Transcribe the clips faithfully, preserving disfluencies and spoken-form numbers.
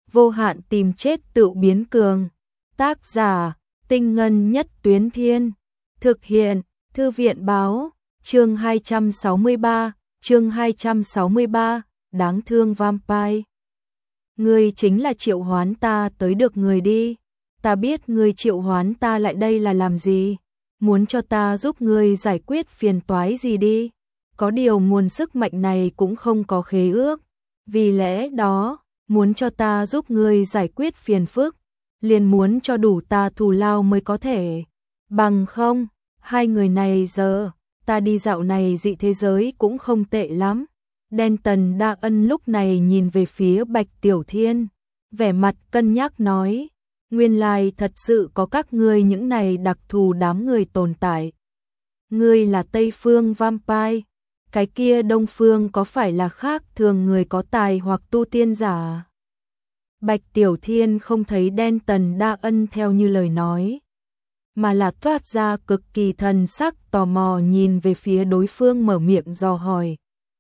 vô hạn tìm chết tự biến cường. Tác giả, Tinh Ngân Nhất Tuyến Thiên. Thực hiện, Thư viện báo, chương hai trăm sáu mươi ba, chương hai trăm sáu mươi ba, đáng thương vampire. Ngươi chính là triệu hoán ta tới được người đi. Ta biết ngươi triệu hoán ta lại đây là làm gì. Muốn cho ta giúp ngươi giải quyết phiền toái gì đi. Có điều nguồn sức mạnh này cũng không có khế ước. Vì lẽ đó, muốn cho ta giúp ngươi giải quyết phiền phức, liền muốn cho đủ ta thù lao mới có thể. Bằng không, hai người này giờ, ta đi dạo này dị thế giới cũng không tệ lắm. Denton Đa Ân lúc này nhìn về phía Bạch Tiểu Thiên, vẻ mặt cân nhắc nói, nguyên lai thật sự có các ngươi những này đặc thù đám người tồn tại. Ngươi là Tây Phương Vampire, cái kia Đông Phương có phải là khác thường người có tài hoặc tu tiên giả? Bạch Tiểu Thiên không thấy Denton Đa Ân theo như lời nói, mà là toát ra cực kỳ thần sắc tò mò nhìn về phía đối phương mở miệng dò hỏi.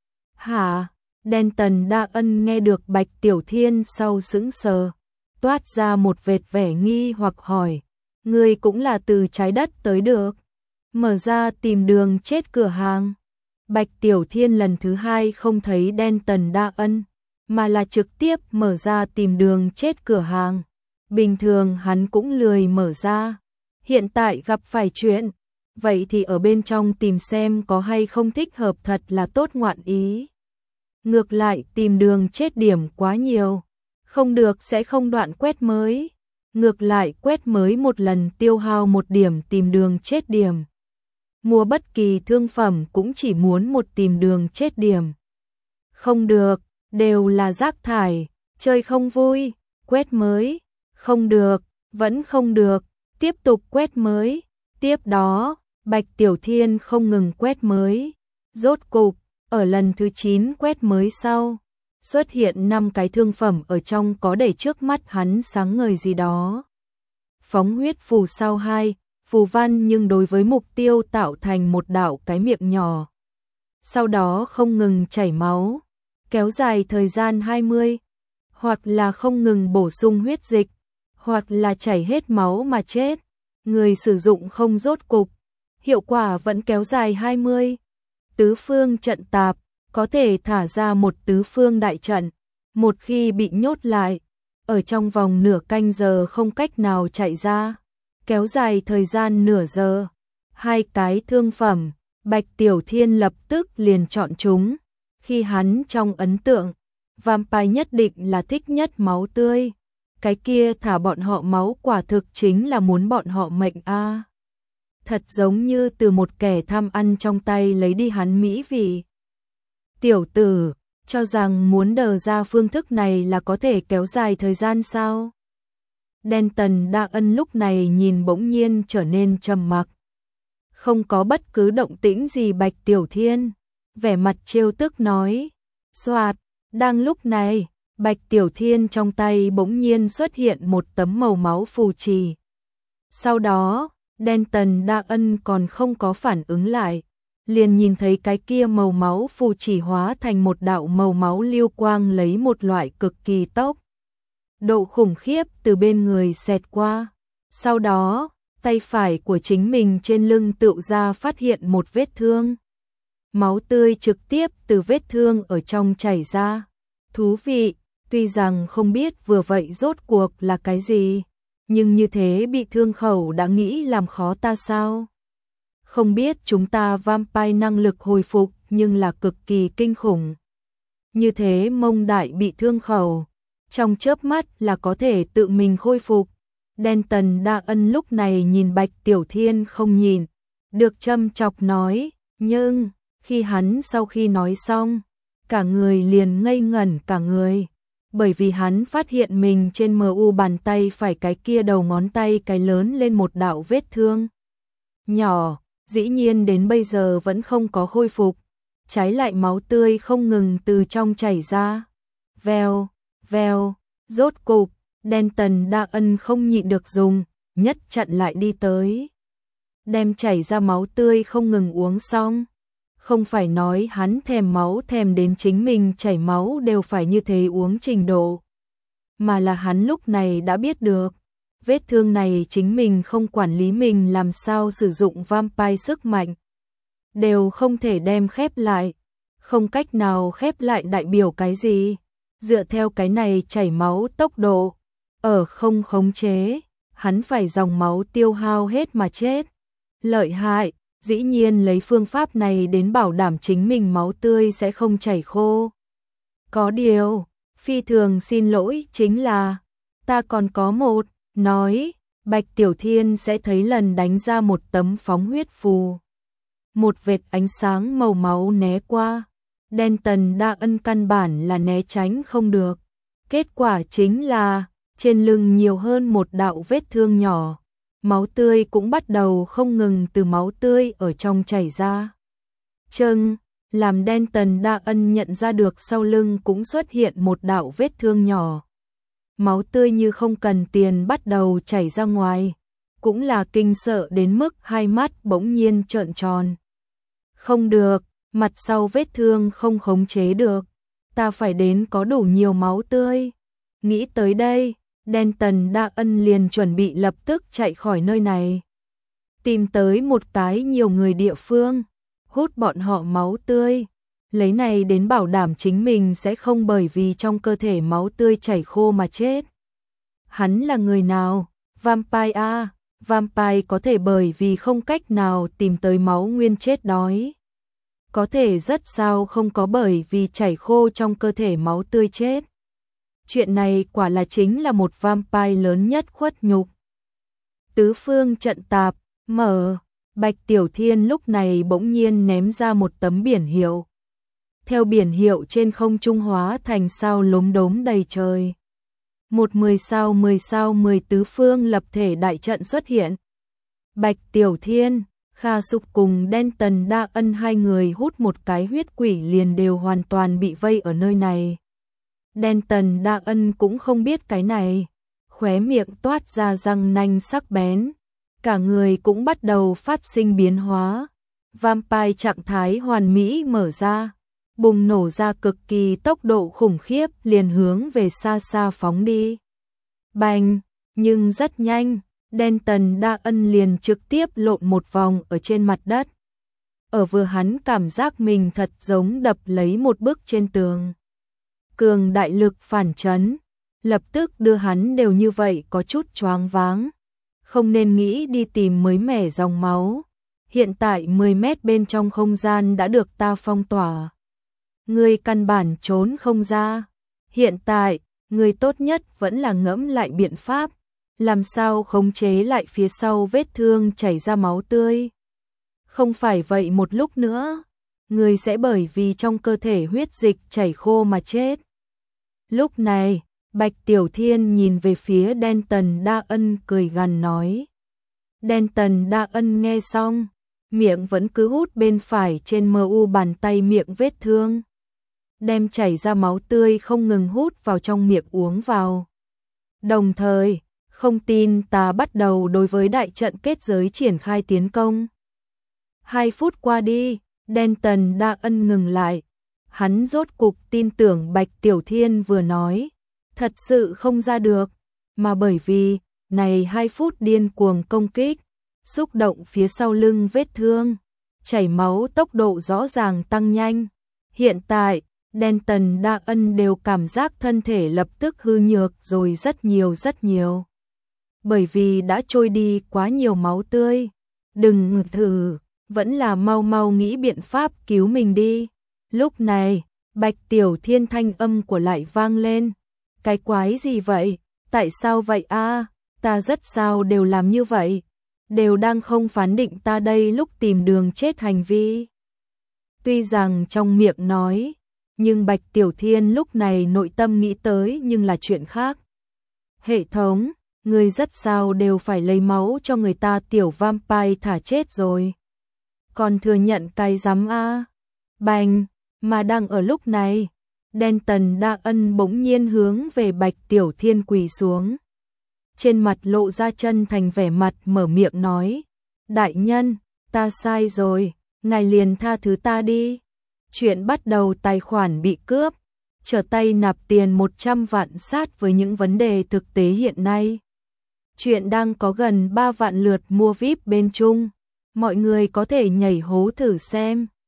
Hả? Denton Đa Ân nghe được Bạch Tiểu Thiên sau sững sờ, toát ra một vệt vẻ nghi hoặc hỏi, ngươi cũng là từ trái đất tới được, mở ra tìm đường chết cửa hàng. Bạch Tiểu Thiên lần thứ hai không thấy Denton Đa Ân, mà là trực tiếp mở ra tìm đường chết cửa hàng. Bình thường hắn cũng lười mở ra, hiện tại gặp phải chuyện, vậy thì ở bên trong tìm xem có hay không thích hợp thật là tốt ngoạn ý. Ngược lại tìm đường chết điểm quá nhiều, không được sẽ không đoạn quét mới. Ngược lại quét mới một lần tiêu hao một điểm tìm đường chết điểm. Mua bất kỳ thương phẩm cũng chỉ muốn một tìm đường chết điểm. Không được, đều là rác thải, chơi không vui, quét mới, không được, vẫn không được, tiếp tục quét mới. Tiếp đó, Bạch Tiểu Thiên không ngừng quét mới. Rốt cục, ở lần thứ chín quét mới sau, xuất hiện năm cái thương phẩm ở trong có để trước mắt hắn sáng ngời gì đó. Phóng huyết phù sao hai, phù văn nhưng đối với mục tiêu tạo thành một đạo cái miệng nhỏ. Sau đó không ngừng chảy máu, kéo dài thời gian hai mươi, hoặc là không ngừng bổ sung huyết dịch, hoặc là chảy hết máu mà chết. Người sử dụng không rốt cục, hiệu quả vẫn kéo dài hai mươi. Tứ phương trận tạp, có thể thả ra một tứ phương đại trận, một khi bị nhốt lại, ở trong vòng nửa canh giờ không cách nào chạy ra, kéo dài thời gian nửa giờ. Hai cái thương phẩm, Bạch Tiểu Thiên lập tức liền chọn chúng, khi hắn trong ấn tượng, vampire nhất định là thích nhất máu tươi, cái kia thả bọn họ máu quả thực chính là muốn bọn họ mệnh a. À. Thật giống như từ một kẻ tham ăn trong tay lấy đi hắn mỹ vị. Tiểu tử, cho rằng muốn đờ ra phương thức này là có thể kéo dài thời gian sao? Denton Đa Ân lúc này nhìn bỗng nhiên trở nên trầm mặc. Không có bất cứ động tĩnh gì. Bạch Tiểu Thiên, vẻ mặt trêu tức nói. Soạt, đang lúc này, Bạch Tiểu Thiên trong tay bỗng nhiên xuất hiện một tấm màu máu phù trì. Sau đó, Denton Đa Ân còn không có phản ứng lại, liền nhìn thấy cái kia màu máu phù chỉ hóa thành một đạo màu máu lưu quang lấy một loại cực kỳ tốc độ khủng khiếp từ bên người xẹt qua. Sau đó, tay phải của chính mình trên lưng tựu ra phát hiện một vết thương. Máu tươi trực tiếp từ vết thương ở trong chảy ra. Thú vị, tuy rằng không biết vừa vậy rốt cuộc là cái gì, nhưng như thế bị thương khẩu đã nghĩ làm khó ta sao? Không biết chúng ta vampire năng lực hồi phục nhưng là cực kỳ kinh khủng. Như thế mông đại bị thương khẩu, trong chớp mắt là có thể tự mình khôi phục. Denton Đa Ân lúc này nhìn Bạch Tiểu Thiên không nhìn được châm chọc nói, nhưng khi hắn sau khi nói xong, cả người liền ngây ngẩn cả người, bởi vì hắn phát hiện mình trên mờ u bàn tay phải cái kia đầu ngón tay cái lớn lên một đạo vết thương nhỏ, dĩ nhiên đến bây giờ vẫn không có khôi phục, trái lại máu tươi không ngừng từ trong chảy ra. Vèo, vèo, rốt cục, Denton Đa Ân không nhịn được dùng, nhất chặn lại đi tới. Đem chảy ra máu tươi không ngừng uống xong. Không phải nói hắn thèm máu thèm đến chính mình chảy máu đều phải như thế uống trình độ. mà là hắn lúc này đã biết được. Vết thương này chính mình không quản lý mình làm sao sử dụng vampire sức mạnh. Đều không thể đem khép lại. Không cách nào khép lại đại biểu cái gì? Dựa theo cái này chảy máu tốc độ. Ở không khống chế. Hắn phải dòng máu tiêu hao hết mà chết. Lợi hại. Dĩ nhiên lấy phương pháp này đến bảo đảm chính mình máu tươi sẽ không chảy khô. Có điều. Phi thường xin lỗi chính là. Ta còn có một. Nói. Bạch Tiểu Thiên sẽ thấy lần đánh ra một tấm phóng huyết phù. Một vệt ánh sáng màu máu né qua. Denton Đa Ân căn bản là né tránh không được. Kết quả chính là trên lưng nhiều hơn một đạo vết thương nhỏ. Máu tươi cũng bắt đầu không ngừng từ máu tươi ở trong chảy ra. Chừng, làm Denton Đa Ân nhận ra được sau lưng cũng xuất hiện một đạo vết thương nhỏ. Máu tươi như không cần tiền bắt đầu chảy ra ngoài. Cũng là kinh sợ đến mức hai mắt bỗng nhiên trợn tròn. Không được, mặt sau vết thương không khống chế được. Ta phải đến có đủ nhiều máu tươi. Nghĩ tới đây, Denton Đa Ân liền chuẩn bị lập tức chạy khỏi nơi này. Tìm tới một cái nhiều người địa phương, hút bọn họ máu tươi. Lấy này đến bảo đảm chính mình sẽ không bởi vì trong cơ thể máu tươi chảy khô mà chết. Hắn là người nào? Vampire à? Vampire có thể bởi vì không cách nào tìm tới máu nguyên chết đói. Có thể rất sao không có bởi vì chảy khô trong cơ thể máu tươi chết. Chuyện này quả là chính là một vampire lớn nhất khuất nhục. Tứ phương trận tạp, mở, Bạch Tiểu Thiên lúc này bỗng nhiên ném ra một tấm biển hiệu. Theo biển hiệu trên không trung hóa thành sao lốm đốm đầy trời. Một mười sao mười sao mười tứ phương lập thể đại trận xuất hiện. Bạch Tiểu Thiên, Kha Sục cùng Denton Đa Ân hai người hút một cái huyết quỷ liền đều hoàn toàn bị vây ở nơi này. Denton Đa Ân cũng không biết cái này, khóe miệng toát ra răng nanh sắc bén, cả người cũng bắt đầu phát sinh biến hóa. Vampire trạng thái hoàn mỹ mở ra, bùng nổ ra cực kỳ tốc độ khủng khiếp liền hướng về xa xa phóng đi. Bành, nhưng rất nhanh, Denton Đa Ân liền trực tiếp lộn một vòng ở trên mặt đất. Ở vừa hắn cảm giác mình thật giống đập lấy một bức trên tường. Cường đại lực phản chấn, lập tức đưa hắn đều như vậy có chút choáng váng. Không nên nghĩ đi tìm mới mẻ dòng máu. Hiện tại mười mét bên trong không gian đã được ta phong tỏa. Ngươi căn bản trốn không ra. Hiện tại, ngươi tốt nhất vẫn là ngẫm lại biện pháp. Làm sao khống chế lại phía sau vết thương chảy ra máu tươi. Không phải vậy một lúc nữa, ngươi sẽ bởi vì trong cơ thể huyết dịch chảy khô mà chết. Lúc này, Bạch Tiểu Thiên nhìn về phía Denton Đa Ân cười gằn nói. Denton Đa Ân nghe xong, miệng vẫn cứ hút bên phải trên mờ u bàn tay miệng vết thương. Đem chảy ra máu tươi không ngừng hút vào trong miệng uống vào. Đồng thời, không tin ta bắt đầu đối với đại trận kết giới triển khai tiến công. Hai phút qua đi, Denton Đa Ân ngừng lại. Hắn rốt cục tin tưởng Bạch Tiểu Thiên vừa nói. Thật sự không ra được, mà bởi vì, này hai phút điên cuồng công kích, xúc động phía sau lưng vết thương, chảy máu tốc độ rõ ràng tăng nhanh. Hiện tại, Denton Đa Ân đều cảm giác thân thể lập tức hư nhược rồi rất nhiều rất nhiều. Bởi vì đã trôi đi quá nhiều máu tươi. Đừng thử, vẫn là mau mau nghĩ biện pháp cứu mình đi. Lúc này, Bạch Tiểu Thiên thanh âm của lại vang lên. Cái quái gì vậy? Tại sao vậy a? À, ta rất sao đều làm như vậy. Đều đang không phán định ta đây lúc tìm đường chết hành vi. Tuy rằng trong miệng nói, nhưng Bạch Tiểu Thiên lúc này nội tâm nghĩ tới nhưng là chuyện khác. Hệ thống, người rất sao đều phải lấy máu cho người ta tiểu vampire thả chết rồi. Còn thừa nhận cái giám a? Bành, mà đang ở lúc này, Denton Đa Ân bỗng nhiên hướng về Bạch Tiểu Thiên quỳ xuống. Trên mặt lộ ra chân thành vẻ mặt mở miệng nói. Đại nhân, ta sai rồi, ngài liền tha thứ ta đi. Chuyện bắt đầu tài khoản bị cướp. trở tay nạp tiền một trăm vạn sát với những vấn đề thực tế hiện nay. Chuyện đang có gần ba vạn lượt mua vi ai pi bên Trung. Mọi người có thể nhảy hố thử xem.